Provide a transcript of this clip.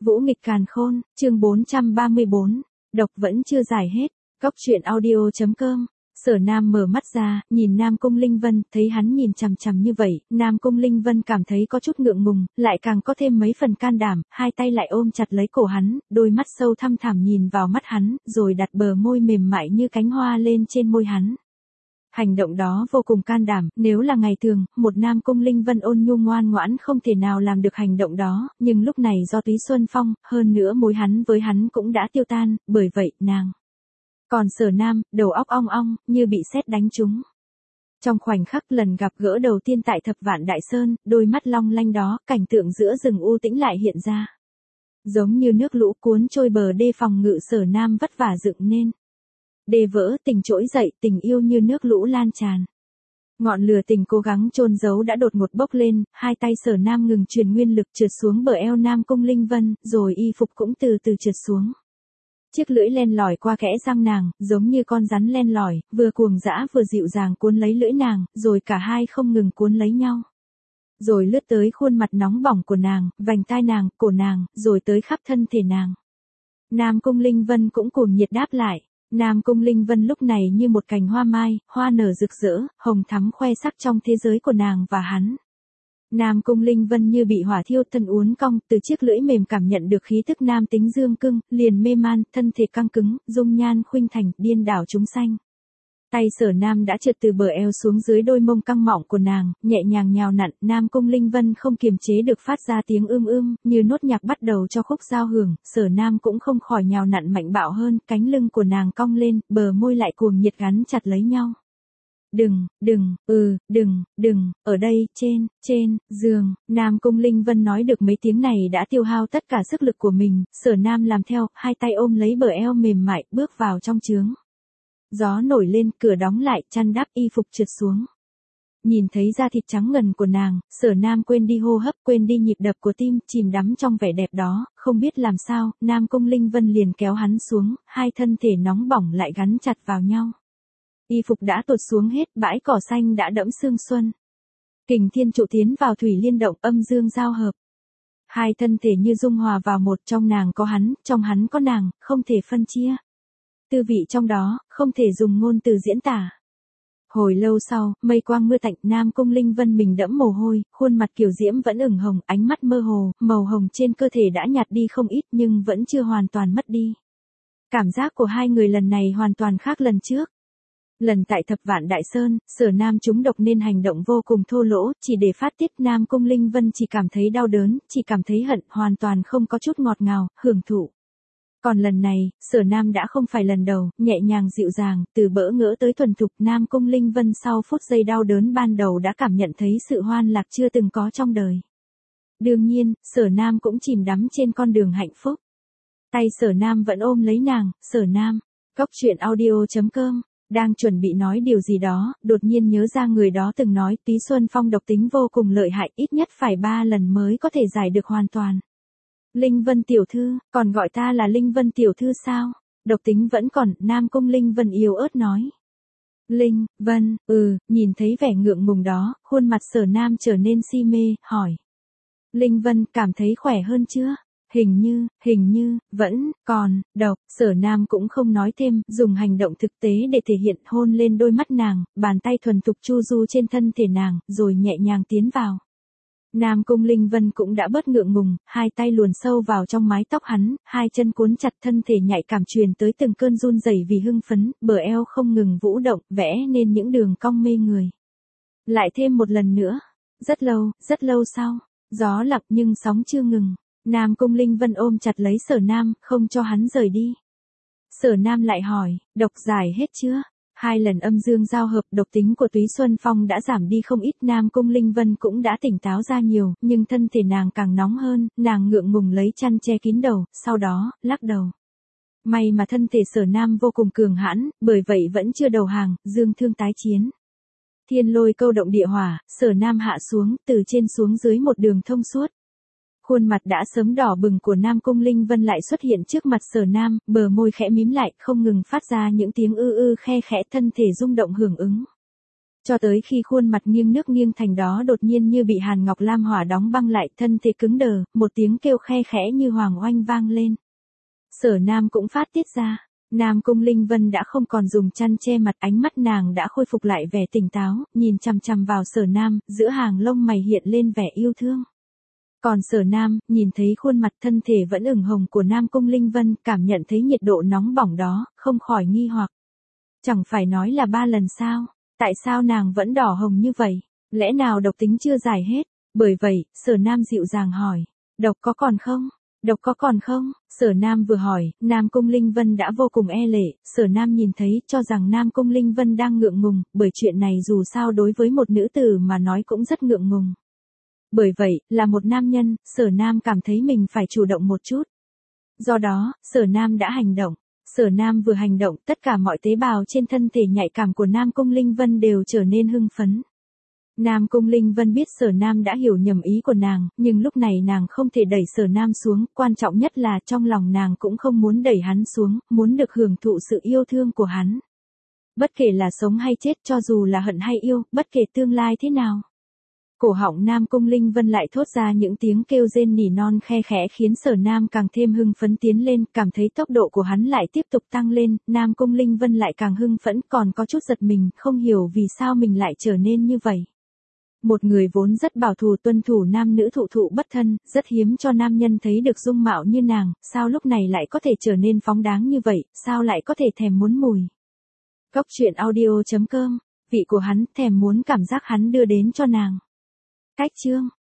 Vũ nghịch càn khôn, chương 434, độc vẫn chưa giải hết, Cóc truyện audio.com. Sở Nam mở mắt ra, nhìn Nam Cung Linh Vân, thấy hắn nhìn chằm chằm như vậy, Nam Cung Linh Vân cảm thấy có chút ngượng ngùng, lại càng có thêm mấy phần can đảm, hai tay lại ôm chặt lấy cổ hắn, đôi mắt sâu thăm thẳm nhìn vào mắt hắn, rồi đặt bờ môi mềm mại như cánh hoa lên trên môi hắn. Hành động đó vô cùng can đảm, nếu là ngày thường, một Nam Cung Linh Vân ôn nhu ngoan ngoãn không thể nào làm được hành động đó, nhưng lúc này do Túy Xuân Phong, hơn nữa mối hắn với hắn cũng đã tiêu tan, bởi vậy, nàng. Còn Sở Nam, đầu óc ong ong, như bị sét đánh trúng. Trong khoảnh khắc lần gặp gỡ đầu tiên tại Thập Vạn Đại Sơn, đôi mắt long lanh đó, cảnh tượng giữa rừng u tĩnh lại hiện ra. Giống như nước lũ cuốn trôi bờ đê phòng ngự Sở Nam vất vả dựng nên. Đê vỡ, tình trỗi dậy, tình yêu như nước lũ lan tràn. Ngọn lửa tình cố gắng chôn giấu đã đột ngột bốc lên, hai tay Sở Nam ngừng truyền nguyên lực trượt xuống bờ eo Nam Cung Linh Vân, rồi y phục cũng từ từ trượt xuống. Chiếc lưỡi len lỏi qua kẽ răng nàng, giống như con rắn len lỏi, vừa cuồng dã vừa dịu dàng cuốn lấy lưỡi nàng, rồi cả hai không ngừng cuốn lấy nhau. Rồi lướt tới khuôn mặt nóng bỏng của nàng, vành tai nàng, cổ nàng, rồi tới khắp thân thể nàng. Nam Cung Linh Vân cũng cuồng nhiệt đáp lại. Nam Cung Linh Vân lúc này như một cành hoa mai, hoa nở rực rỡ, hồng thắm khoe sắc trong thế giới của nàng và hắn. Nam Cung Linh Vân như bị hỏa thiêu thân uốn cong, từ chiếc lưỡi mềm cảm nhận được khí tức nam tính dương cưng, liền mê man, thân thể căng cứng, dung nhan khuynh thành, điên đảo chúng sanh. Tay Sở Nam đã trượt từ bờ eo xuống dưới đôi mông căng mọng của nàng, nhẹ nhàng nhào nặn, Nam Cung Linh Vân không kiềm chế được phát ra tiếng như nốt nhạc bắt đầu cho khúc giao hưởng, Sở Nam cũng không khỏi nhào nặn mạnh bạo hơn, cánh lưng của nàng cong lên, bờ môi lại cuồng nhiệt gắn chặt lấy nhau. Đừng, ở đây, trên, giường, Nam Cung Linh Vân nói được mấy tiếng này đã tiêu hao tất cả sức lực của mình, Sở Nam làm theo, hai tay ôm lấy bờ eo mềm mại, bước vào trong chướng. Gió nổi lên, cửa đóng lại, chăn đắp y phục trượt xuống. Nhìn thấy da thịt trắng ngần của nàng, Sở Nam quên đi hô hấp, quên đi nhịp đập của tim, chìm đắm trong vẻ đẹp đó, không biết làm sao, Nam Cung Linh Vân liền kéo hắn xuống, hai thân thể nóng bỏng lại gắn chặt vào nhau. Y phục đã tuột xuống hết, bãi cỏ xanh đã đẫm sương xuân. Kình thiên trụ tiến vào thủy liên động, âm dương giao hợp. Hai thân thể như dung hòa vào một, trong nàng có hắn, trong hắn có nàng, không thể phân chia. Tư vị trong đó, không thể dùng ngôn từ diễn tả. Hồi lâu sau, mây quang mưa tạnh, Nam Cung Linh Vân mình đẫm mồ hôi, khuôn mặt kiều diễm vẫn ửng hồng, ánh mắt mơ hồ, màu hồng trên cơ thể đã nhạt đi không ít nhưng vẫn chưa hoàn toàn mất đi. Cảm giác của hai người lần này hoàn toàn khác lần trước. Lần tại Thập Vạn Đại Sơn, Sở Nam trúng độc nên hành động vô cùng thô lỗ, chỉ để phát tiết, Nam Cung Linh Vân chỉ cảm thấy đau đớn, chỉ cảm thấy hận, hoàn toàn không có chút ngọt ngào, hưởng thụ. Còn lần này, Sở Nam đã không phải lần đầu, nhẹ nhàng dịu dàng, từ bỡ ngỡ tới thuần thục, Nam Cung Linh Vân sau phút giây đau đớn ban đầu đã cảm nhận thấy sự hoan lạc chưa từng có trong đời. Đương nhiên, Sở Nam cũng chìm đắm trên con đường hạnh phúc. Tay Sở Nam vẫn ôm lấy nàng, Sở Nam. Cóc truyện audio.com. Đang chuẩn bị nói điều gì đó, đột nhiên nhớ ra người đó từng nói Túy Xuân Phong độc tính vô cùng lợi hại, ít nhất phải 3 lần mới có thể giải được hoàn toàn. Linh Vân tiểu thư, còn gọi ta là Linh Vân tiểu thư sao? Độc tính vẫn còn, Nam Cung Linh Vân yếu ớt nói. Linh Vân, nhìn thấy vẻ ngượng ngùng đó, khuôn mặt Sở Nam trở nên si mê, hỏi. Linh Vân, cảm thấy khỏe hơn chưa? Hình như, vẫn, còn, độc, Sở Nam cũng không nói thêm, dùng hành động thực tế để thể hiện, hôn lên đôi mắt nàng, bàn tay thuần thục chu du trên thân thể nàng, rồi nhẹ nhàng tiến vào. Nam Cung Linh Vân cũng đã bớt ngượng ngùng, hai tay luồn sâu vào trong mái tóc hắn, hai chân cuốn chặt, thân thể nhạy cảm truyền tới từng cơn run rẩy vì hưng phấn, bờ eo không ngừng vũ động, vẽ nên những đường cong mê người. Lại thêm một lần nữa, rất lâu sau, gió lặng nhưng sóng chưa ngừng. Nam Cung Linh Vân ôm chặt lấy Sở Nam, không cho hắn rời đi. Sở Nam lại hỏi, độc giải hết chưa? 2 lần âm dương giao hợp, độc tính của Túy Xuân Phong đã giảm đi không ít, Nam Cung Linh Vân cũng đã tỉnh táo ra nhiều, nhưng thân thể nàng càng nóng hơn, nàng ngượng ngùng lấy chăn che kín đầu, sau đó, lắc đầu. May mà thân thể Sở Nam vô cùng cường hãn, bởi vậy vẫn chưa đầu hàng, dương thương tái chiến. Thiên lôi câu động địa hỏa, Sở Nam hạ xuống, từ trên xuống dưới một đường thông suốt. Khuôn mặt đã sớm đỏ bừng của Nam Cung Linh Vân lại xuất hiện trước mặt Sở Nam, bờ môi khẽ mím lại, không ngừng phát ra những tiếng khe khẽ, thân thể rung động hưởng ứng. Cho tới khi khuôn mặt nghiêng nước nghiêng thành đó đột nhiên như bị Hàn Ngọc Lam hỏa đóng băng lại, thân thể cứng đờ, một tiếng kêu khe khẽ như hoàng oanh vang lên. Sở Nam cũng phát tiết ra. Nam Cung Linh Vân đã không còn dùng chăn che mặt, ánh mắt nàng đã khôi phục lại vẻ tỉnh táo, nhìn chằm chằm vào Sở Nam, giữa hàng lông mày hiện lên vẻ yêu thương. Còn Sở Nam, nhìn thấy khuôn mặt thân thể vẫn ửng hồng của Nam Cung Linh Vân, cảm nhận thấy nhiệt độ nóng bỏng đó, không khỏi nghi hoặc. Chẳng phải nói là 3 lần sao? Tại sao nàng vẫn đỏ hồng như vậy? Lẽ nào độc tính chưa giải hết? Bởi vậy, Sở Nam dịu dàng hỏi. Độc có còn không? Độc có còn không? Sở Nam vừa hỏi, Nam Cung Linh Vân đã vô cùng e lệ, Sở Nam nhìn thấy cho rằng Nam Cung Linh Vân đang ngượng ngùng, bởi chuyện này dù sao đối với một nữ tử mà nói cũng rất ngượng ngùng. Bởi vậy, là một nam nhân, Sở Nam cảm thấy mình phải chủ động một chút. Do đó, Sở Nam đã hành động. Sở Nam vừa hành động, tất cả mọi tế bào trên thân thể nhạy cảm của Nam Cung Linh Vân đều trở nên hưng phấn. Nam Cung Linh Vân biết Sở Nam đã hiểu nhầm ý của nàng, nhưng lúc này nàng không thể đẩy Sở Nam xuống, quan trọng nhất là trong lòng nàng cũng không muốn đẩy hắn xuống, muốn được hưởng thụ sự yêu thương của hắn. Bất kể là sống hay chết, cho dù là hận hay yêu, bất kể tương lai thế nào. Cổ họng Nam Cung Linh Vân lại thốt ra những tiếng kêu rên nỉ non khe khẽ khiến Sở Nam càng thêm hưng phấn tiến lên, cảm thấy tốc độ của hắn lại tiếp tục tăng lên, Nam Cung Linh Vân lại càng hưng phấn, còn có chút giật mình, không hiểu vì sao mình lại trở nên như vậy. Một người vốn rất bảo thủ tuân thủ nam nữ thụ thụ bất thân, rất hiếm cho nam nhân thấy được dung mạo như nàng, sao lúc này lại có thể trở nên phóng đáng như vậy, sao lại có thể thèm muốn mùi. Cốc truyện audio.com, vị của hắn, thèm muốn cảm giác hắn đưa đến cho nàng. Cách chương